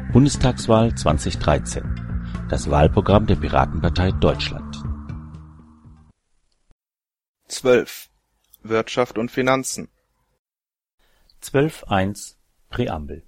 Bundestagswahl 2013. Das Wahlprogramm der Piratenpartei Deutschland. 12. Wirtschaft und Finanzen. 12.1 Präambel.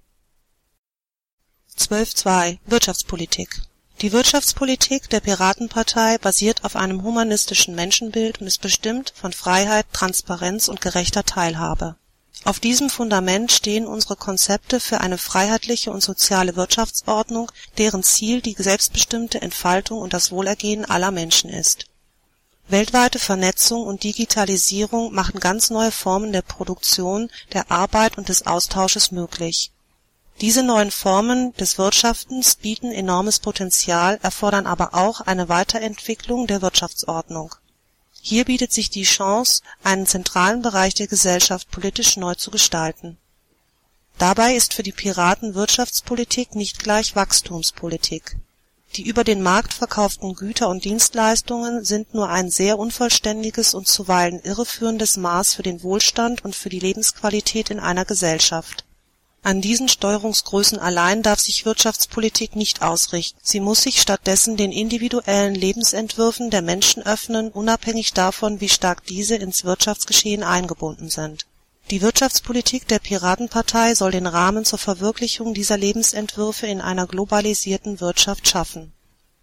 12.2 Wirtschaftspolitik. Die Wirtschaftspolitik der Piratenpartei basiert auf einem humanistischen Menschenbild und ist bestimmt von Freiheit, Transparenz und gerechter Teilhabe. Auf diesem Fundament stehen unsere Konzepte für eine freiheitliche und soziale Wirtschaftsordnung, deren Ziel die selbstbestimmte Entfaltung und das Wohlergehen aller Menschen ist. Weltweite Vernetzung und Digitalisierung machen ganz neue Formen der Produktion, der Arbeit und des Austausches möglich. Diese neuen Formen des Wirtschaftens bieten enormes Potenzial, erfordern aber auch eine Weiterentwicklung der Wirtschaftsordnung. Hier bietet sich die Chance, einen zentralen Bereich der Gesellschaft politisch neu zu gestalten. Dabei ist für die Piraten Wirtschaftspolitik nicht gleich Wachstumspolitik. Die über den Markt verkauften Güter und Dienstleistungen sind nur ein sehr unvollständiges und zuweilen irreführendes Maß für den Wohlstand und für die Lebensqualität in einer Gesellschaft. An diesen Steuerungsgrößen allein darf sich Wirtschaftspolitik nicht ausrichten. Sie muss sich stattdessen den individuellen Lebensentwürfen der Menschen öffnen, unabhängig davon, wie stark diese ins Wirtschaftsgeschehen eingebunden sind. Die Wirtschaftspolitik der Piratenpartei soll den Rahmen zur Verwirklichung dieser Lebensentwürfe in einer globalisierten Wirtschaft schaffen.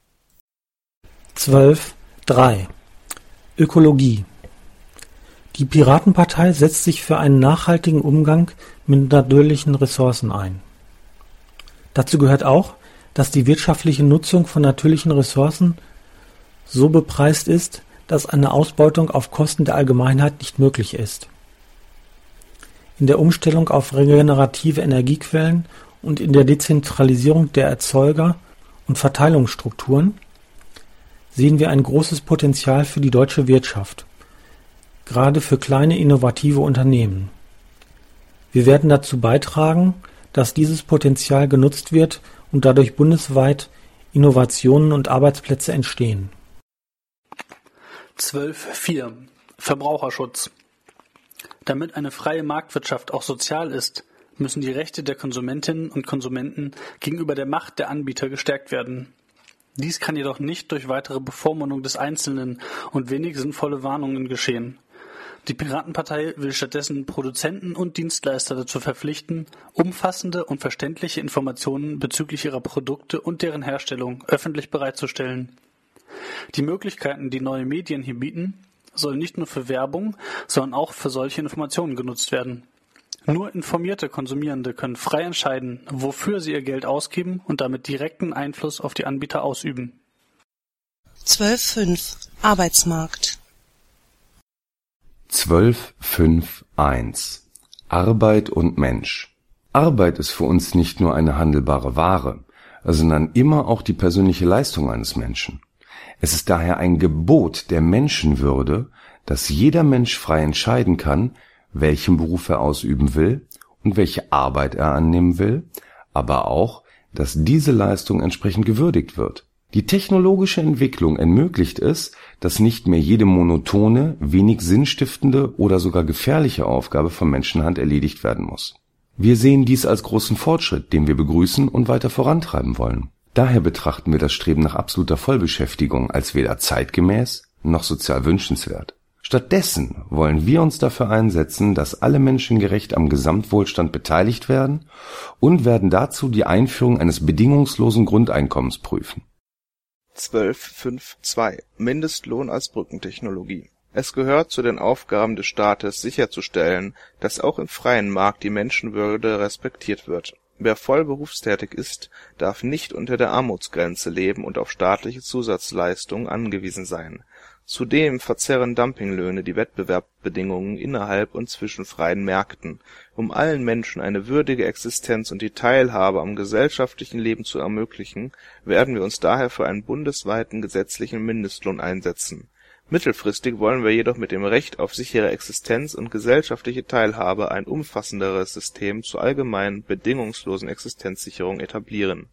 12.3 Ökologie. Die Piratenpartei setzt sich für einen nachhaltigen Umgang mit natürlichen Ressourcen ein. Dazu gehört auch, dass die wirtschaftliche Nutzung von natürlichen Ressourcen so bepreist ist, dass eine Ausbeutung auf Kosten der Allgemeinheit nicht möglich ist. In der Umstellung auf regenerative Energiequellen und in der Dezentralisierung der Erzeuger- und Verteilungsstrukturen sehen wir ein großes Potenzial für die deutsche Wirtschaft, gerade für kleine innovative Unternehmen. Wir werden dazu beitragen, dass dieses Potenzial genutzt wird und dadurch bundesweit Innovationen und Arbeitsplätze entstehen. 12.4 Verbraucherschutz. Damit eine freie Marktwirtschaft auch sozial ist, müssen die Rechte der Konsumentinnen und Konsumenten gegenüber der Macht der Anbieter gestärkt werden. Dies kann jedoch nicht durch weitere Bevormundung des Einzelnen und wenig sinnvolle Warnungen geschehen. Die Piratenpartei will stattdessen Produzenten und Dienstleister dazu verpflichten, umfassende und verständliche Informationen bezüglich ihrer Produkte und deren Herstellung öffentlich bereitzustellen. Die Möglichkeiten, die neue Medien hier bieten, sollen nicht nur für Werbung, sondern auch für solche Informationen genutzt werden. Nur informierte Konsumierende können frei entscheiden, wofür sie ihr Geld ausgeben und damit direkten Einfluss auf die Anbieter ausüben. 12.5 Arbeitsmarkt. 12.5.1 Arbeit und Mensch. Arbeit ist für uns nicht nur eine handelbare Ware, sondern immer auch die persönliche Leistung eines Menschen. Es ist daher ein Gebot der Menschenwürde, dass jeder Mensch frei entscheiden kann, welchen Beruf er ausüben will und welche Arbeit er annehmen will, aber auch, dass diese Leistung entsprechend gewürdigt wird. Die technologische Entwicklung ermöglicht es, dass nicht mehr jede monotone, wenig sinnstiftende oder sogar gefährliche Aufgabe von Menschenhand erledigt werden muss. Wir sehen dies als großen Fortschritt, den wir begrüßen und weiter vorantreiben wollen. Daher betrachten wir das Streben nach absoluter Vollbeschäftigung als weder zeitgemäß noch sozial wünschenswert. Stattdessen wollen wir uns dafür einsetzen, dass alle Menschen gerecht am Gesamtwohlstand beteiligt werden und werden dazu die Einführung eines bedingungslosen Grundeinkommens prüfen. 12.5.2 Mindestlohn als Brückentechnologie. Es gehört zu den Aufgaben des Staates, sicherzustellen, dass auch im freien Markt die Menschenwürde respektiert wird. Wer voll berufstätig ist, darf nicht unter der Armutsgrenze leben und auf staatliche Zusatzleistungen angewiesen sein. Zudem verzerren Dumpinglöhne die Wettbewerbsbedingungen innerhalb und zwischen freien Märkten. Um allen Menschen eine würdige Existenz und die Teilhabe am gesellschaftlichen Leben zu ermöglichen, werden wir uns daher für einen bundesweiten gesetzlichen Mindestlohn einsetzen. Mittelfristig wollen wir jedoch mit dem Recht auf sichere Existenz und gesellschaftliche Teilhabe ein umfassenderes System zur allgemeinen, bedingungslosen Existenzsicherung etablieren.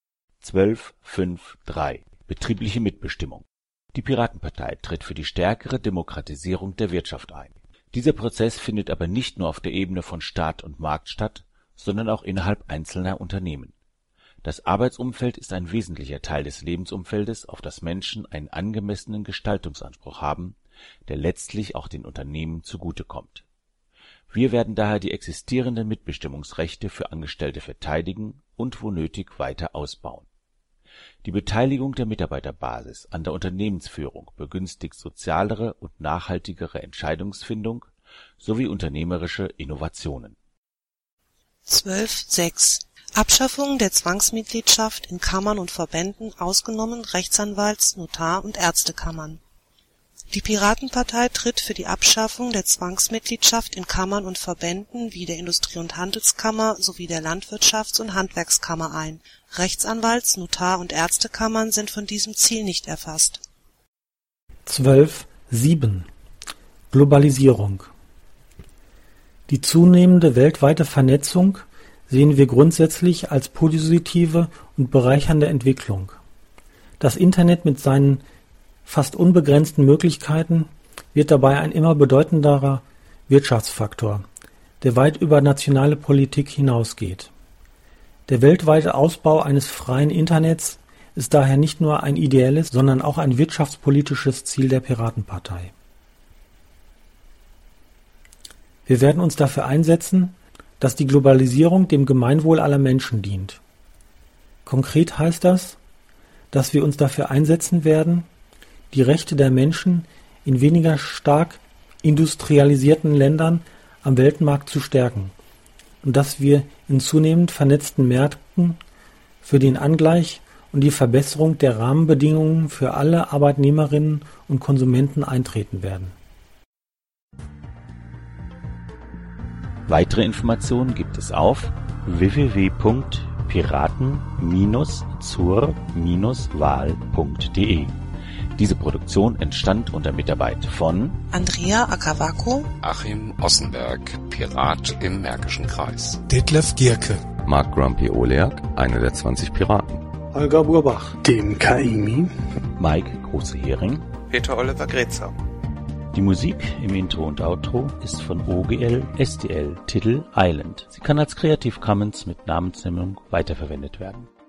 12.5.3 Betriebliche Mitbestimmung. Die Piratenpartei tritt für die stärkere Demokratisierung der Wirtschaft ein. Dieser Prozess findet aber nicht nur auf der Ebene von Staat und Markt statt, sondern auch innerhalb einzelner Unternehmen. Das Arbeitsumfeld ist ein wesentlicher Teil des Lebensumfeldes, auf das Menschen einen angemessenen Gestaltungsanspruch haben, der letztlich auch den Unternehmen zugutekommt. Wir werden daher die existierenden Mitbestimmungsrechte für Angestellte verteidigen und wo nötig weiter ausbauen. Die Beteiligung der Mitarbeiterbasis an der Unternehmensführung begünstigt sozialere und nachhaltigere Entscheidungsfindung sowie unternehmerische Innovationen. 12.6 Abschaffung der Zwangsmitgliedschaft in Kammern und Verbänden ausgenommen Rechtsanwalts-, Notar- und Ärztekammern. Die Piratenpartei tritt für die Abschaffung der Zwangsmitgliedschaft in Kammern und Verbänden wie der Industrie- und Handelskammer sowie der Landwirtschafts- und Handwerkskammer ein. Rechtsanwalts-, Notar- und Ärztekammern sind von diesem Ziel nicht erfasst. 12.7 Globalisierung. Die zunehmende weltweite Vernetzung sehen wir grundsätzlich als positive und bereichernde Entwicklung. Das Internet mit seinen fast unbegrenzten Möglichkeiten wird dabei ein immer bedeutenderer Wirtschaftsfaktor, der weit über nationale Politik hinausgeht. Der weltweite Ausbau eines freien Internets ist daher nicht nur ein ideelles, sondern auch ein wirtschaftspolitisches Ziel der Piratenpartei. Wir werden uns dafür einsetzen, dass die Globalisierung dem Gemeinwohl aller Menschen dient. Konkret heißt das, dass wir uns dafür einsetzen werden, die Rechte der Menschen in weniger stark industrialisierten Ländern am Weltmarkt zu stärken und dass wir in zunehmend vernetzten Märkten für den Angleich und die Verbesserung der Rahmenbedingungen für alle Arbeitnehmerinnen und Konsumenten eintreten werden. Weitere Informationen gibt es auf www.piraten-zur-wahl.de. Diese Produktion entstand unter Mitarbeit von Andrea Akavako, Achim Ossenberg, Pirat im Märkischen Kreis. Detlef Gierke, Mark Grumpy Oleak, einer der 20 Piraten. Holger Burbach, dem Kaimi, Mike Große-Hering. Peter Oliver Grezer. Die Musik im Intro und Outro ist von OGL STL, Titel Island. Sie kann als Creative Commons mit Namensnennung weiterverwendet werden.